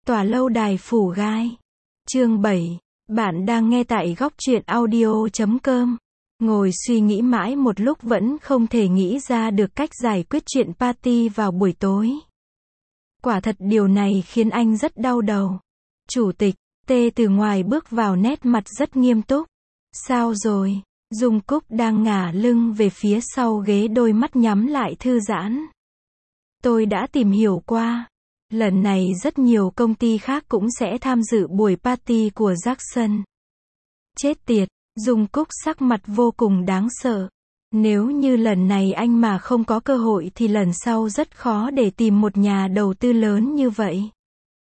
Tòa lâu đài phủ gai. Chương 7. Bạn đang nghe tại góc truyện audio.com. Ngồi suy nghĩ mãi một lúc vẫn không thể nghĩ ra được cách giải quyết chuyện party vào buổi tối. Quả thật điều này khiến anh rất đau đầu. Chủ tịch, T từ ngoài bước vào, nét mặt rất nghiêm túc. Sao rồi? Dung Cúc đang ngả lưng về phía sau ghế, đôi mắt nhắm lại thư giãn. Tôi đã tìm hiểu qua. Lần này rất nhiều công ty khác cũng sẽ tham dự buổi party của Jackson. Chết tiệt, Dung Cúc sắc mặt vô cùng đáng sợ. Nếu như lần này anh mà không có cơ hội thì lần sau rất khó để tìm một nhà đầu tư lớn như vậy.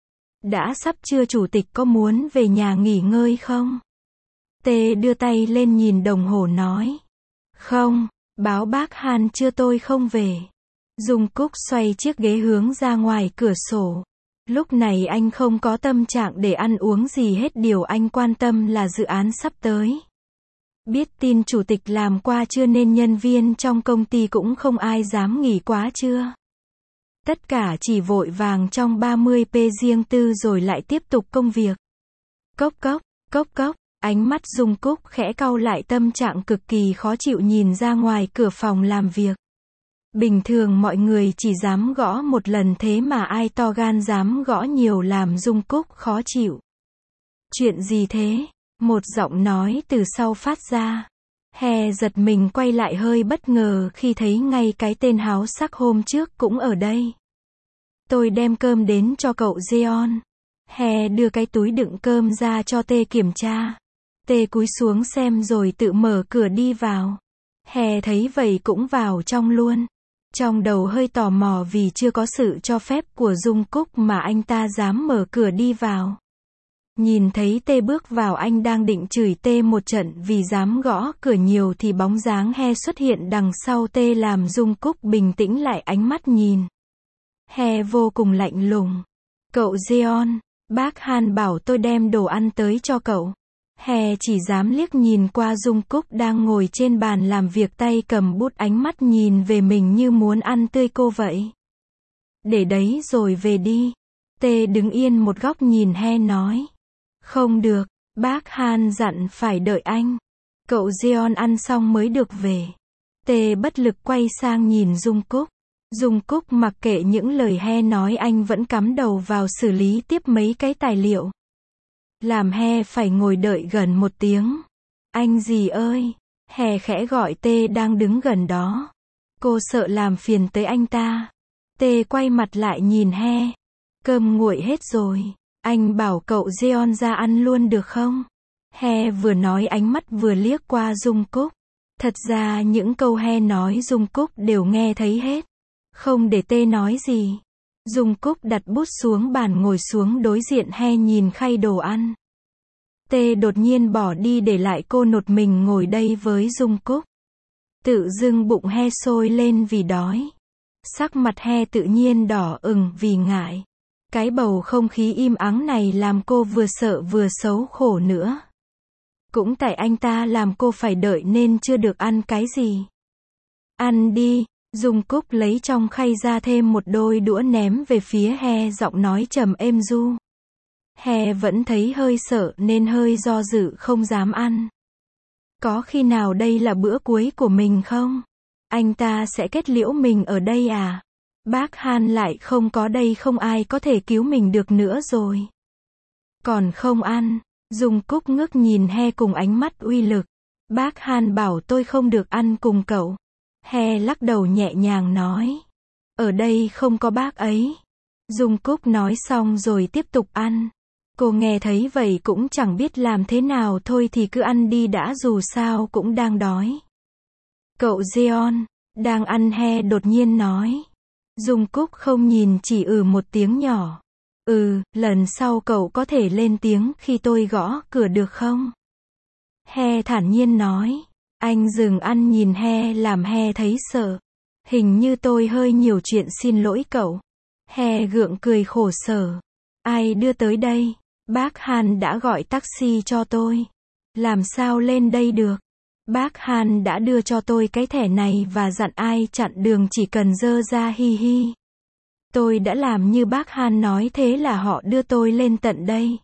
Đã sắp trưa, chủ tịch có muốn về nhà nghỉ ngơi không? T đưa tay lên nhìn đồng hồ nói. Không, báo bác Han chưa, tôi không về. Dung Cúc xoay chiếc ghế hướng ra ngoài cửa sổ. Lúc này anh không có tâm trạng để ăn uống gì hết, điều anh quan tâm là dự án sắp tới. Biết tin chủ tịch làm qua chưa nên nhân viên trong công ty cũng không ai dám nghỉ quá trưa. Tất cả chỉ vội vàng trong 30p riêng tư rồi lại tiếp tục công việc. Cốc cốc, cốc cốc, ánh mắt Dung Cúc khẽ cau lại, tâm trạng cực kỳ khó chịu nhìn ra ngoài cửa phòng làm việc. Bình thường mọi người chỉ dám gõ một lần, thế mà ai to gan dám gõ nhiều, làm Dung Cúc khó chịu. Chuyện gì thế? Một giọng nói từ sau phát ra. He giật mình quay lại, hơi bất ngờ khi thấy ngay cái tên háo sắc hôm trước cũng ở đây. Tôi đem cơm đến cho cậu Jeon. He đưa cái túi đựng cơm ra cho T kiểm tra. T cúi xuống xem rồi tự mở cửa đi vào. He thấy vậy cũng vào trong luôn. Trong đầu hơi tò mò vì chưa có sự cho phép của Dung Cúc mà anh ta dám mở cửa đi vào. Nhìn thấy T bước vào, anh đang định chửi T một trận vì dám gõ cửa nhiều thì bóng dáng He xuất hiện đằng sau T làm Dung Cúc bình tĩnh lại, ánh mắt nhìn. He vô cùng lạnh lùng. Cậu Jeon, bác Han bảo tôi đem đồ ăn tới cho cậu. He chỉ dám liếc nhìn qua Dung Cúc đang ngồi trên bàn làm việc, tay cầm bút, ánh mắt nhìn về mình như muốn ăn tươi cô vậy. Để đấy rồi về đi. T đứng yên một góc nhìn He nói. Không được, bác Han dặn phải đợi anh. Cậu Jeon ăn xong mới được về. T bất lực quay sang nhìn Dung Cúc. Dung Cúc mặc kệ những lời He nói, anh vẫn cắm đầu vào xử lý tiếp mấy cái tài liệu. Làm He phải ngồi đợi gần 1 tiếng. Anh gì ơi? He khẽ gọi T đang đứng gần đó. Cô sợ làm phiền tới anh ta. T quay mặt lại nhìn He. Cơm nguội hết rồi. Anh bảo cậu Jeon ra ăn luôn được không? He vừa nói ánh mắt vừa liếc qua Dung Cúc. Thật ra những câu He nói Dung Cúc đều nghe thấy hết. Không để T nói gì. Dung Cúc đặt bút xuống bàn, ngồi xuống đối diện He, nhìn khay đồ ăn. T đột nhiên bỏ đi để lại cô một mình ngồi đây với Dung Cúc. Tự dưng bụng He sôi lên vì đói. Sắc mặt He tự nhiên đỏ ửng vì ngại. Cái bầu không khí im ắng này làm cô vừa sợ vừa xấu khổ nữa. Cũng tại anh ta làm cô phải đợi nên chưa được ăn cái gì. Ăn đi. Dung Cúc lấy trong khay ra thêm một đôi đũa ném về phía He, giọng nói trầm êm ru. He vẫn thấy hơi sợ nên hơi do dự không dám ăn. Có khi nào đây là bữa cuối của mình không? Anh ta sẽ kết liễu mình ở đây à? Bác Han lại không có đây, không ai có thể cứu mình được nữa rồi. Còn không ăn. Dung Cúc ngước nhìn He cùng ánh mắt uy lực. Bác Han bảo tôi không được ăn cùng cậu. He lắc đầu nhẹ nhàng nói. Ở đây không có bác ấy. Dung Cúc nói xong rồi tiếp tục ăn. Cô nghe thấy vậy cũng chẳng biết làm thế nào, thôi thì cứ ăn đi đã, dù sao cũng đang đói. Cậu Jeon, đang ăn, He đột nhiên nói. Dung Cúc không nhìn, chỉ một tiếng nhỏ. Lần sau cậu có thể lên tiếng khi tôi gõ cửa được không? He thản nhiên nói. Anh dừng ăn nhìn He làm He thấy sợ. Hình như tôi hơi nhiều chuyện, xin lỗi cậu. He gượng cười khổ sở. Ai đưa tới đây? Bác Han đã gọi taxi cho tôi. Làm sao lên đây được? Bác Han đã đưa cho tôi cái thẻ này và dặn ai chặn đường chỉ cần giơ ra, hi hi. Tôi đã làm như bác Han nói, thế là họ đưa tôi lên tận đây.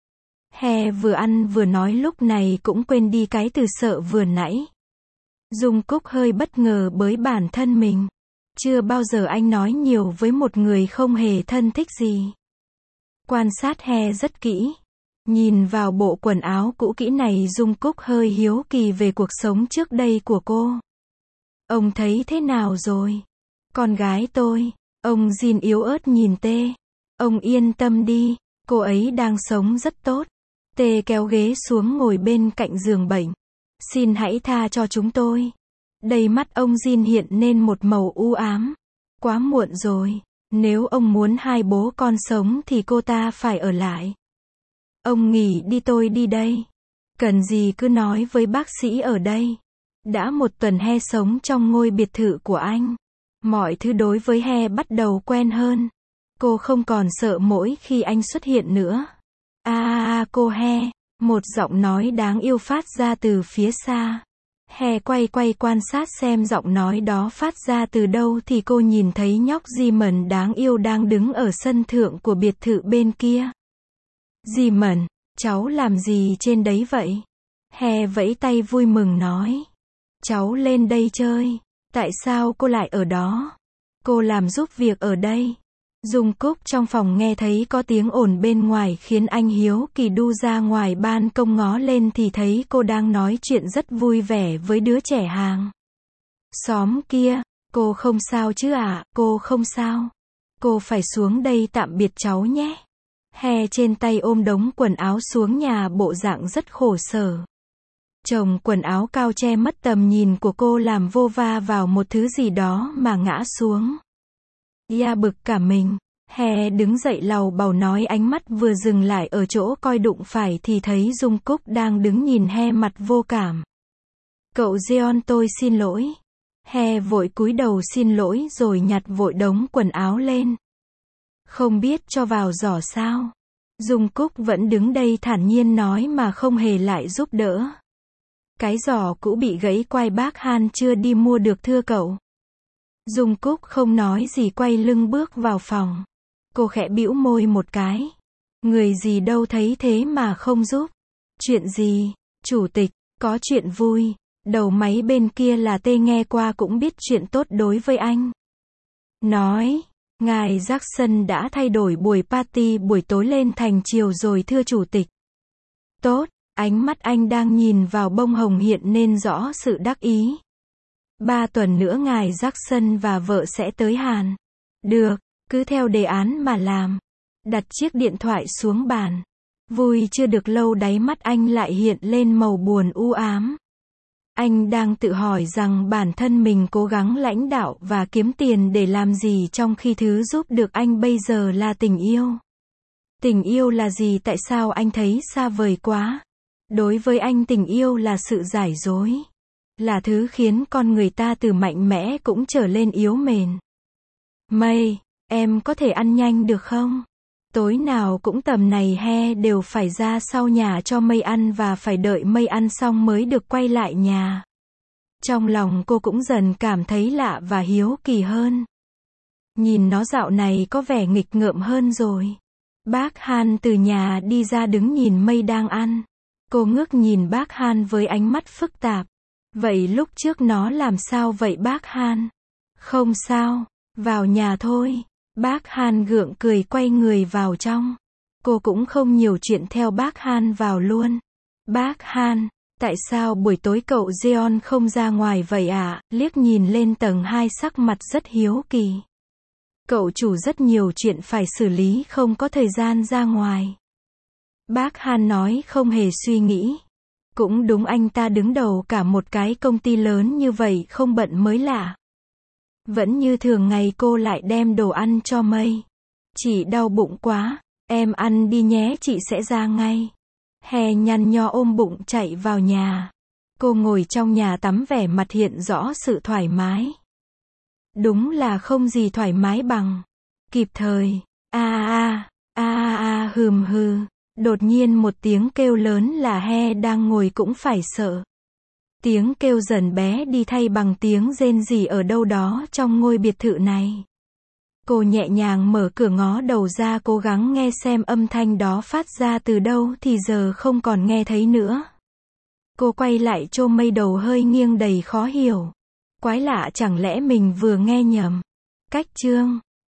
He vừa ăn vừa nói, lúc này cũng quên đi cái từ sợ vừa nãy. Dung Cúc hơi bất ngờ bởi bản thân mình. Chưa bao giờ anh nói nhiều với một người không hề thân thích gì. Quan sát He rất kỹ. Nhìn vào bộ quần áo cũ kỹ này, Dung Cúc hơi hiếu kỳ về cuộc sống trước đây của cô. Ông thấy thế nào rồi? Con gái tôi. Ông Jin yếu ớt nhìn Tê. Ông yên tâm đi, cô ấy đang sống rất tốt. Tê kéo ghế xuống ngồi bên cạnh giường bệnh. Xin hãy tha cho chúng tôi. Đầy mắt ông Jin hiện lên một màu u ám. Quá muộn rồi. Nếu ông muốn hai bố con sống thì cô ta phải ở lại. Ông nghỉ đi, tôi đi đây. Cần gì cứ nói với bác sĩ ở đây. Đã một tuần He sống trong ngôi biệt thự của anh. Mọi thứ đối với He bắt đầu quen hơn. Cô không còn sợ mỗi khi anh xuất hiện nữa. Cô He. Một giọng nói đáng yêu phát ra từ phía xa. He quay quan sát xem giọng nói đó phát ra từ đâu thì cô nhìn thấy nhóc Jimon đáng yêu đang đứng ở sân thượng của biệt thự bên kia. Jimon, cháu làm gì trên đấy vậy? He vẫy tay vui mừng nói. Cháu lên đây chơi. Tại sao cô lại ở đó? Cô làm giúp việc ở đây. Dung Cúc trong phòng nghe thấy có tiếng ồn bên ngoài khiến anh hiếu kỳ đu ra ngoài ban công ngó lên thì thấy cô đang nói chuyện rất vui vẻ với đứa trẻ hàng xóm kia. Cô không sao chứ ạ? Cô không sao. Cô phải xuống đây tạm biệt cháu nhé. He trên tay ôm đống quần áo xuống nhà, bộ dạng rất khổ sở. Chồng quần áo cao che mất tầm nhìn của cô, làm vô va vào một thứ gì đó mà ngã xuống. Bực cả mình. He đứng dậy lầu bầu nói, ánh mắt vừa dừng lại ở chỗ coi đụng phải thì thấy Dung Cúc đang đứng nhìn He mặt vô cảm. Cậu Jeon, tôi xin lỗi. He vội cúi đầu xin lỗi rồi nhặt vội đống quần áo lên. Không biết cho vào giỏ sao? Dung Cúc vẫn đứng đây thản nhiên nói mà không hề lại giúp đỡ. Cái giỏ cũ bị gãy, quai bác Han chưa đi mua được thưa cậu. Dung Cúc không nói gì, quay lưng bước vào phòng. Cô khẽ bĩu môi một cái. Người gì đâu thấy thế mà không giúp. Chuyện gì? Chủ tịch, có chuyện vui. Đầu máy bên kia là Tê, nghe qua cũng biết chuyện tốt đối với anh. Nói, ngài Jackson đã thay đổi buổi party buổi tối lên thành chiều rồi thưa chủ tịch. Tốt, ánh mắt anh đang nhìn vào bông hồng hiện nên rõ sự đắc ý. 3 tuần nữa ngài Jackson và vợ sẽ tới Hàn. Được, cứ theo đề án mà làm. Đặt chiếc điện thoại xuống bàn. Vui chưa được lâu, đáy mắt anh lại hiện lên màu buồn u ám. Anh đang tự hỏi rằng bản thân mình cố gắng lãnh đạo và kiếm tiền để làm gì, trong khi thứ giúp được anh bây giờ là tình yêu. Tình yêu là gì? Tại sao anh thấy xa vời quá? Đối với anh, tình yêu là sự giải dối. Là thứ khiến con người ta từ mạnh mẽ cũng trở lên yếu mềm. Mây, em có thể ăn nhanh được không? Tối nào cũng tầm này He đều phải ra sau nhà cho Mây ăn và phải đợi Mây ăn xong mới được quay lại nhà. Trong lòng cô cũng dần cảm thấy lạ và hiếu kỳ hơn. Nhìn nó dạo này có vẻ nghịch ngợm hơn rồi. Bác Han từ nhà đi ra đứng nhìn Mây đang ăn. Cô ngước nhìn bác Han với ánh mắt phức tạp. Vậy lúc trước nó làm sao vậy bác Han? Không sao, vào nhà thôi. Bác Han gượng cười quay người vào trong. Cô cũng không nhiều chuyện, theo bác Han vào luôn. Bác Han, tại sao buổi tối cậu Jeon không ra ngoài vậy ạ? Liếc nhìn lên tầng 2, sắc mặt rất hiếu kỳ. Cậu chủ rất nhiều chuyện phải xử lý, không có thời gian ra ngoài. Bác Han nói không hề suy nghĩ. Cũng đúng, anh ta đứng đầu cả một cái công ty lớn như vậy, không bận mới lạ. Vẫn như thường ngày cô lại đem đồ ăn cho Mây. Chị đau bụng quá, em ăn đi nhé, chị sẽ ra ngay. He nhăn nho ôm bụng chạy vào nhà. Cô ngồi trong nhà tắm, vẻ mặt hiện rõ sự thoải mái. Đúng là không gì thoải mái bằng. Kịp thời. Hừm hừ. Đột nhiên một tiếng kêu lớn là He đang ngồi cũng phải sợ. Tiếng kêu dần bé đi thay bằng tiếng rên rỉ ở đâu đó trong ngôi biệt thự này. Cô nhẹ nhàng mở cửa ngó đầu ra cố gắng nghe xem âm thanh đó phát ra từ đâu thì giờ không còn nghe thấy nữa. Cô quay lại chôm mây đầu hơi nghiêng đầy khó hiểu. Quái lạ chẳng lẽ mình vừa nghe nhầm. Cách chương